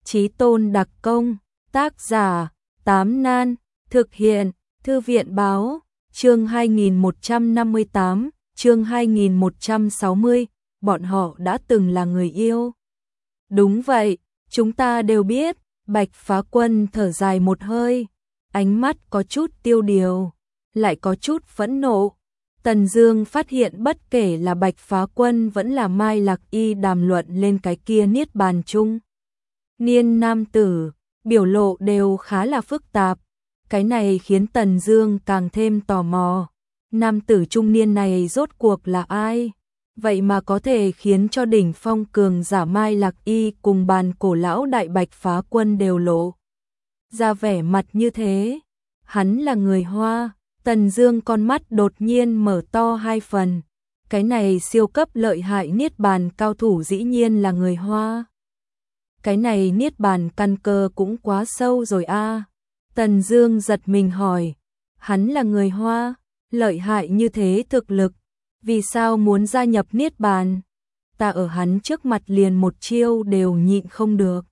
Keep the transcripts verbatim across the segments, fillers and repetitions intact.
Chí Tôn đặc công, tác giả, Tám Nan, thực hiện, Thư viện báo, chương hai nghìn một trăm năm mươi tám, chương hai nghìn một trăm sáu mươi, bọn họ đã từng là người yêu. Đúng vậy, chúng ta đều biết, Bạch Phá Quân thở dài một hơi, ánh mắt có chút tiêu điều, lại có chút phẫn nộ. Tần Dương phát hiện bất kể là Bạch Phá Quân vẫn là Mai Lạc Y đàm luận lên cái kia niết bàn chung. Niên nam tử, biểu lộ đều khá là phức tạp, cái này khiến Tần Dương càng thêm tò mò. Nam tử trung niên này rốt cuộc là ai? Vậy mà có thể khiến cho đỉnh phong cường giả Mai Lạc Y cùng bàn cổ lão đại Bạch Phá Quân đều lộ ra vẻ mặt như thế. Hắn là người Hoa. Tần Dương con mắt đột nhiên mở to hai phần. Cái này siêu cấp lợi hại niết bàn cao thủ dĩ nhiên là người Hoa. Cái này niết bàn căn cơ cũng quá sâu rồi a. À. Tần Dương giật mình hỏi, hắn là người Hoa, lợi hại như thế thực lực, vì sao muốn gia nhập niết bàn? Ta ở hắn trước mặt liền một chiêu đều nhịn không được.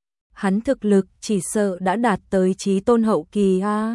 Hắn thực lực chỉ sợ đã đạt tới chí tôn hậu kỳ a. À.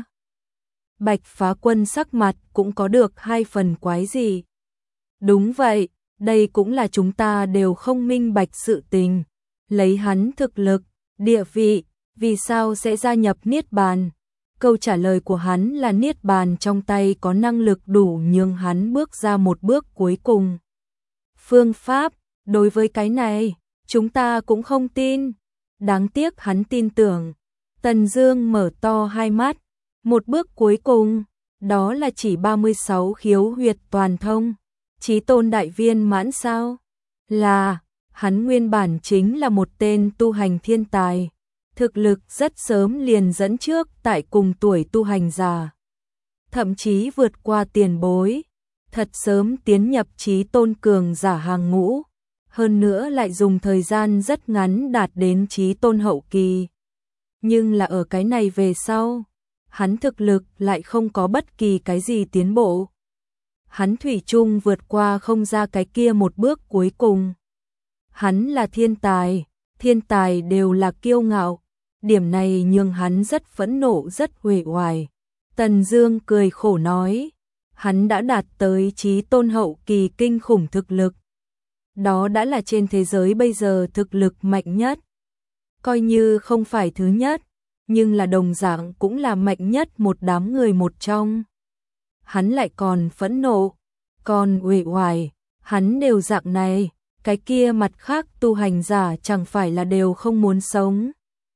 Bạch Phá Quân sắc mặt cũng có được hai phần quái gì. Đúng vậy, đây cũng là chúng ta đều không minh bạch sự tình. Lấy hắn thực lực, địa vị, vì sao sẽ gia nhập niết bàn? Câu trả lời của hắn là niết bàn trong tay có năng lực đủ nhường hắn bước ra một bước cuối cùng. Phương pháp, đối với cái này, chúng ta cũng không tin. Đáng tiếc hắn tin tưởng. Tần Dương mở to hai mắt. Một bước cuối cùng, đó là chỉ ba mươi sáu khiếu huyệt toàn thông. Chí tôn đại viên mãn sao? Là, hắn nguyên bản chính là một tên tu hành thiên tài. Thực lực rất sớm liền dẫn trước tại cùng tuổi tu hành giả. Thậm chí vượt qua tiền bối. Thật sớm tiến nhập chí tôn cường giả hàng ngũ. Hơn nữa lại dùng thời gian rất ngắn đạt đến chí tôn hậu kỳ. Nhưng là ở cái này về sau, hắn thực lực lại không có bất kỳ cái gì tiến bộ. Hắn thủy chung vượt qua không ra cái kia một bước cuối cùng. Hắn là thiên tài, thiên tài đều là kiêu ngạo. Điểm này nhường hắn rất phẫn nộ, rất uể oải. Tần Dương cười khổ nói, hắn đã đạt tới chí tôn hậu kỳ kinh khủng thực lực. Đó đã là trên thế giới bây giờ thực lực mạnh nhất. Coi như không phải thứ nhất, nhưng là đồng dạng cũng là mạnh nhất một đám người một trong. Hắn lại còn phẫn nộ, còn uể oải, hắn đều dạng này, cái kia mặt khác tu hành giả chẳng phải là đều không muốn sống.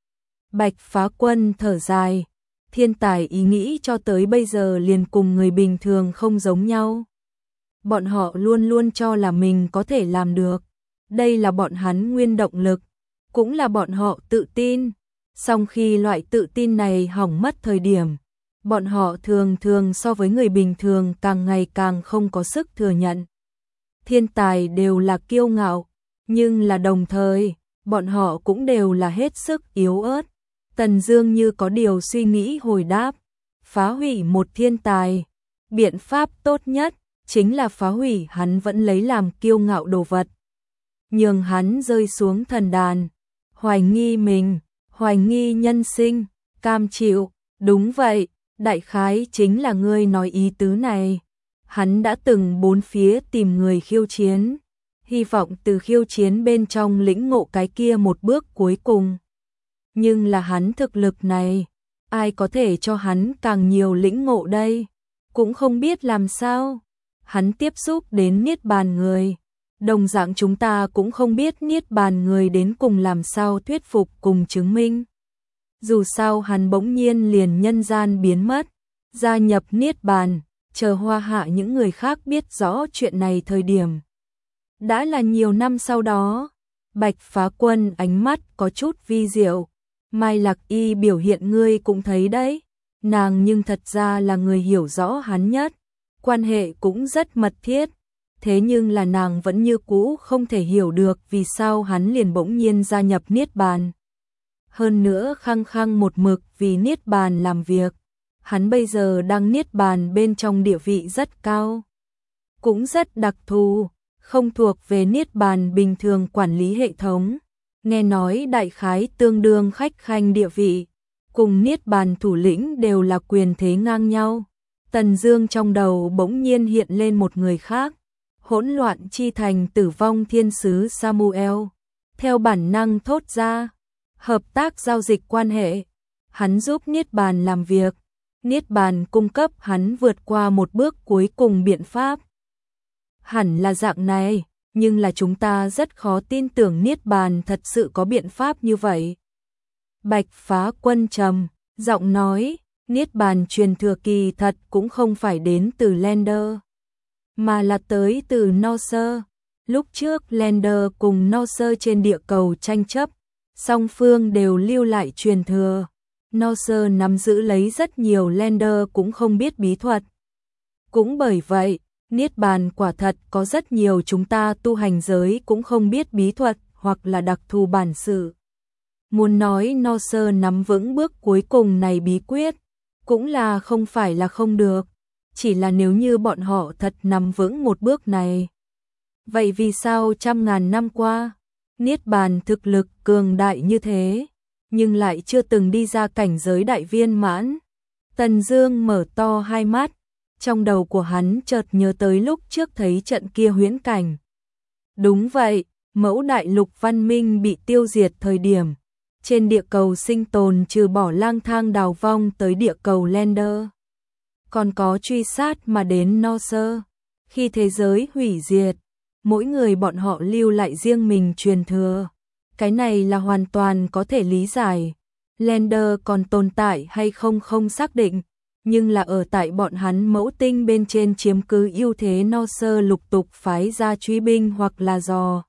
Bạch Phá Quân thở dài, thiên tài ý nghĩ cho tới bây giờ liền cùng người bình thường không giống nhau. Bọn họ luôn luôn cho là mình có thể làm được, đây là bọn hắn nguyên động lực, cũng là bọn họ tự tin. Song khi loại tự tin này hỏng mất thời điểm, bọn họ thường thường so với người bình thường càng ngày càng không có sức thừa nhận. Thiên tài đều là kiêu ngạo, nhưng là đồng thời, bọn họ cũng đều là hết sức yếu ớt. Tần Dương như có điều suy nghĩ hồi đáp, phá hủy một thiên tài, biện pháp tốt nhất chính là phá hủy hắn vẫn lấy làm kiêu ngạo đồ vật. Nhường hắn rơi xuống thần đàn, hoài nghi mình, hoài nghi nhân sinh, cam chịu, đúng vậy, đại khái chính là ngươi nói ý tứ này. Hắn đã từng bốn phía tìm người khiêu chiến, hy vọng từ khiêu chiến bên trong lĩnh ngộ cái kia một bước cuối cùng. Nhưng là hắn thực lực này, ai có thể cho hắn càng nhiều lĩnh ngộ đây? Cũng không biết làm sao. Hắn tiếp xúc đến niết bàn người, đồng dạng chúng ta cũng không biết niết bàn người đến cùng làm sao thuyết phục cùng chứng minh. Dù sao hắn bỗng nhiên liền nhân gian biến mất, gia nhập niết bàn, chờ Hoa Hạ những người khác biết rõ chuyện này thời điểm. Đã là nhiều năm sau đó. Bạch Phá Quân ánh mắt có chút vi diệu. Mai Lạc Y biểu hiện ngươi cũng thấy đấy, nàng nhưng thật ra là người hiểu rõ hắn nhất, quan hệ cũng rất mật thiết, thế nhưng là nàng vẫn như cũ không thể hiểu được vì sao hắn liền bỗng nhiên gia nhập niết bàn. Hơn nữa khăng khăng một mực vì niết bàn làm việc, hắn bây giờ đang niết bàn bên trong địa vị rất cao, cũng rất đặc thù, không thuộc về niết bàn bình thường quản lý hệ thống. nghe nói đại khái tương đương khách khanh địa vị, cùng Niết Bàn thủ lĩnh đều là quyền thế ngang nhau. Tần Dương trong đầu bỗng nhiên hiện lên một người khác, hỗn loạn chi thành Tử Vong Thiên sứ Samuel, theo bản năng thốt ra, hợp tác giao dịch quan hệ, hắn giúp Niết Bàn làm việc, Niết Bàn cung cấp hắn vượt qua một bước cuối cùng biện pháp. Hẳn là dạng này, nhưng là chúng ta rất khó tin tưởng Niết Bàn thật sự có biện pháp như vậy. Bạch Phá Quân trầm giọng nói, Niết Bàn truyền thừa kỳ thật cũng không phải đến từ Lander, mà là tới từ Norse. Lúc trước Lander cùng Norse trên địa cầu tranh chấp, song phương đều lưu lại truyền thừa. Norse nắm giữ lấy rất nhiều Lander cũng không biết bí thuật. Cũng bởi vậy, Niết Bàn quả thật có rất nhiều chúng ta tu hành giới cũng không biết bí thuật hoặc là đặc thù bản sự. Muốn nói Norse nắm vững bước cuối cùng này bí quyết, cũng là không phải là không được, chỉ là nếu như bọn họ thật nắm vững một bước này. Vậy vì sao trăm ngàn năm qua, Niết Bàn thực lực cường đại như thế, nhưng lại chưa từng đi ra cảnh giới đại viên mãn? Tần Dương mở to hai mắt, trong đầu của hắn chợt nhớ tới lúc trước thấy trận kia huyễn cảnh. Đúng vậy, mẫu đại lục văn minh bị tiêu diệt thời điểm, trên địa cầu sinh tồn trừ bỏ lang thang đào vong tới địa cầu Lander, còn có truy sát mà đến Norse. Khi thế giới hủy diệt, mỗi người bọn họ lưu lại riêng mình truyền thừa. Cái này là hoàn toàn có thể lý giải. Lander còn tồn tại hay không không xác định, nhưng là ở tại bọn hắn mẫu tinh bên trên chiếm cứ ưu thế, Norse lục tục phái ra truy binh hoặc là dò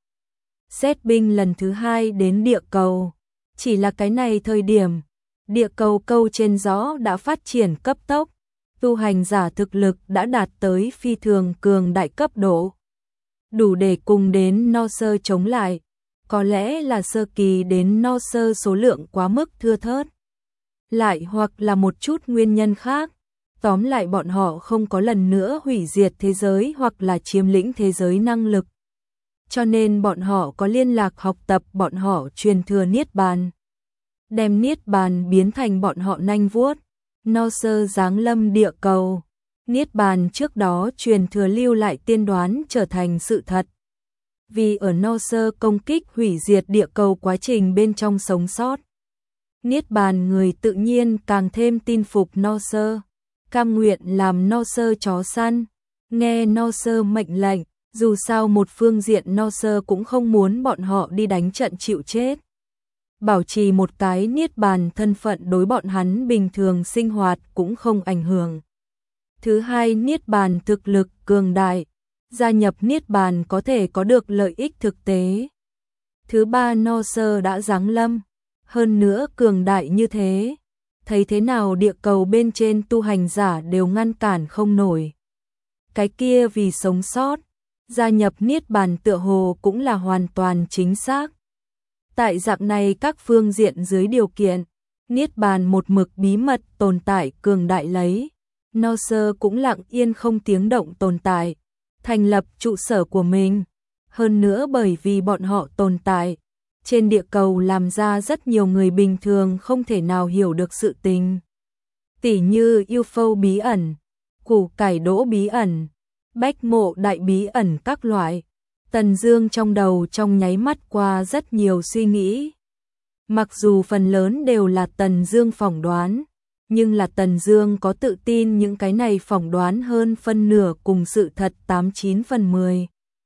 xét binh lần thứ hai đến địa cầu. Chỉ là cái này thời điểm, địa cầu câu trên gió đã phát triển cấp tốc, tu hành giả thực lực đã đạt tới phi thường cường đại cấp độ, đủ để cùng đến Norse chống lại. Có lẽ là sơ kỳ đến Norse số lượng quá mức thưa thớt, lại hoặc là một chút nguyên nhân khác. Tóm lại bọn họ không có lần nữa hủy diệt thế giới hoặc là chiếm lĩnh thế giới năng lực. Cho nên bọn họ có liên lạc học tập bọn họ truyền thừa Niết Bàn, đem Niết Bàn biến thành bọn họ nanh vuốt. Norse giáng lâm địa cầu, Niết Bàn trước đó truyền thừa lưu lại tiên đoán trở thành sự thật. Vì ở Norse công kích hủy diệt địa cầu quá trình bên trong sống sót, Niết Bàn người tự nhiên càng thêm tin phục Norse, cam nguyện làm Norse chó săn, nghe Norse mệnh lệnh. Dù sao một phương diện Norse cũng không muốn bọn họ đi đánh trận chịu chết. Bảo trì một cái Niết Bàn thân phận đối bọn hắn bình thường sinh hoạt cũng không ảnh hưởng. Thứ hai, Niết Bàn thực lực cường đại, gia nhập Niết Bàn có thể có được lợi ích thực tế. Thứ ba, Norse đã giáng lâm, hơn nữa cường đại như thế, thấy thế nào địa cầu bên trên tu hành giả đều ngăn cản không nổi. Cái kia vì sống sót, gia nhập Niết Bàn tựa hồ cũng là hoàn toàn chính xác. Tại dạng này các phương diện dưới điều kiện, Niết Bàn một mực bí mật tồn tại cường đại lấy, Norse cũng lặng yên không tiếng động tồn tại, thành lập trụ sở của mình. Hơn nữa bởi vì bọn họ tồn tại, trên địa cầu làm ra rất nhiều người bình thường không thể nào hiểu được sự tình. Tỉ như u ép ô bí ẩn, củ cải đỗ bí ẩn, bách mộ đại bí ẩn các loại. Tần Dương trong đầu trong nháy mắt qua rất nhiều suy nghĩ. Mặc dù phần lớn đều là Tần Dương phỏng đoán, nhưng là Tần Dương có tự tin những cái này phỏng đoán hơn phân nửa cùng sự thật tám chín phần mười.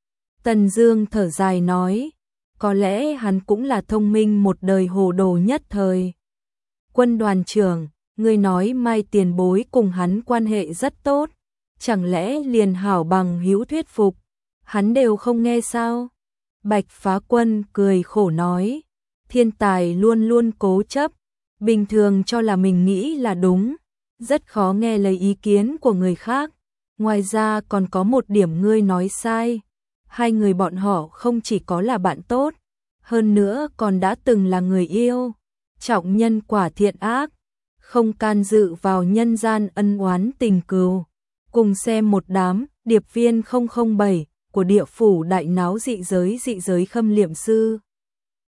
Tần Dương thở dài nói, có lẽ hắn cũng là thông minh một đời hồ đồ nhất thời. Quân đoàn trưởng, ngươi nói Mai tiền bối cùng hắn quan hệ rất tốt, chẳng lẽ liền hảo bằng hữu thuyết phục, hắn đều không nghe sao? Bạch Phá Quân cười khổ nói, thiên tài luôn luôn cố chấp, bình thường cho là mình nghĩ là đúng, rất khó nghe lấy ý kiến của người khác. Ngoài ra còn có một điểm ngươi nói sai, hai người bọn họ không chỉ có là bạn tốt, hơn nữa còn đã từng là người yêu, trọng nhân quả thiện ác, không can dự vào nhân gian ân oán tình cừu. Cùng xem một đám điệp viên không không bảy của địa phủ đại náo dị giới dị giới khâm liệm sư.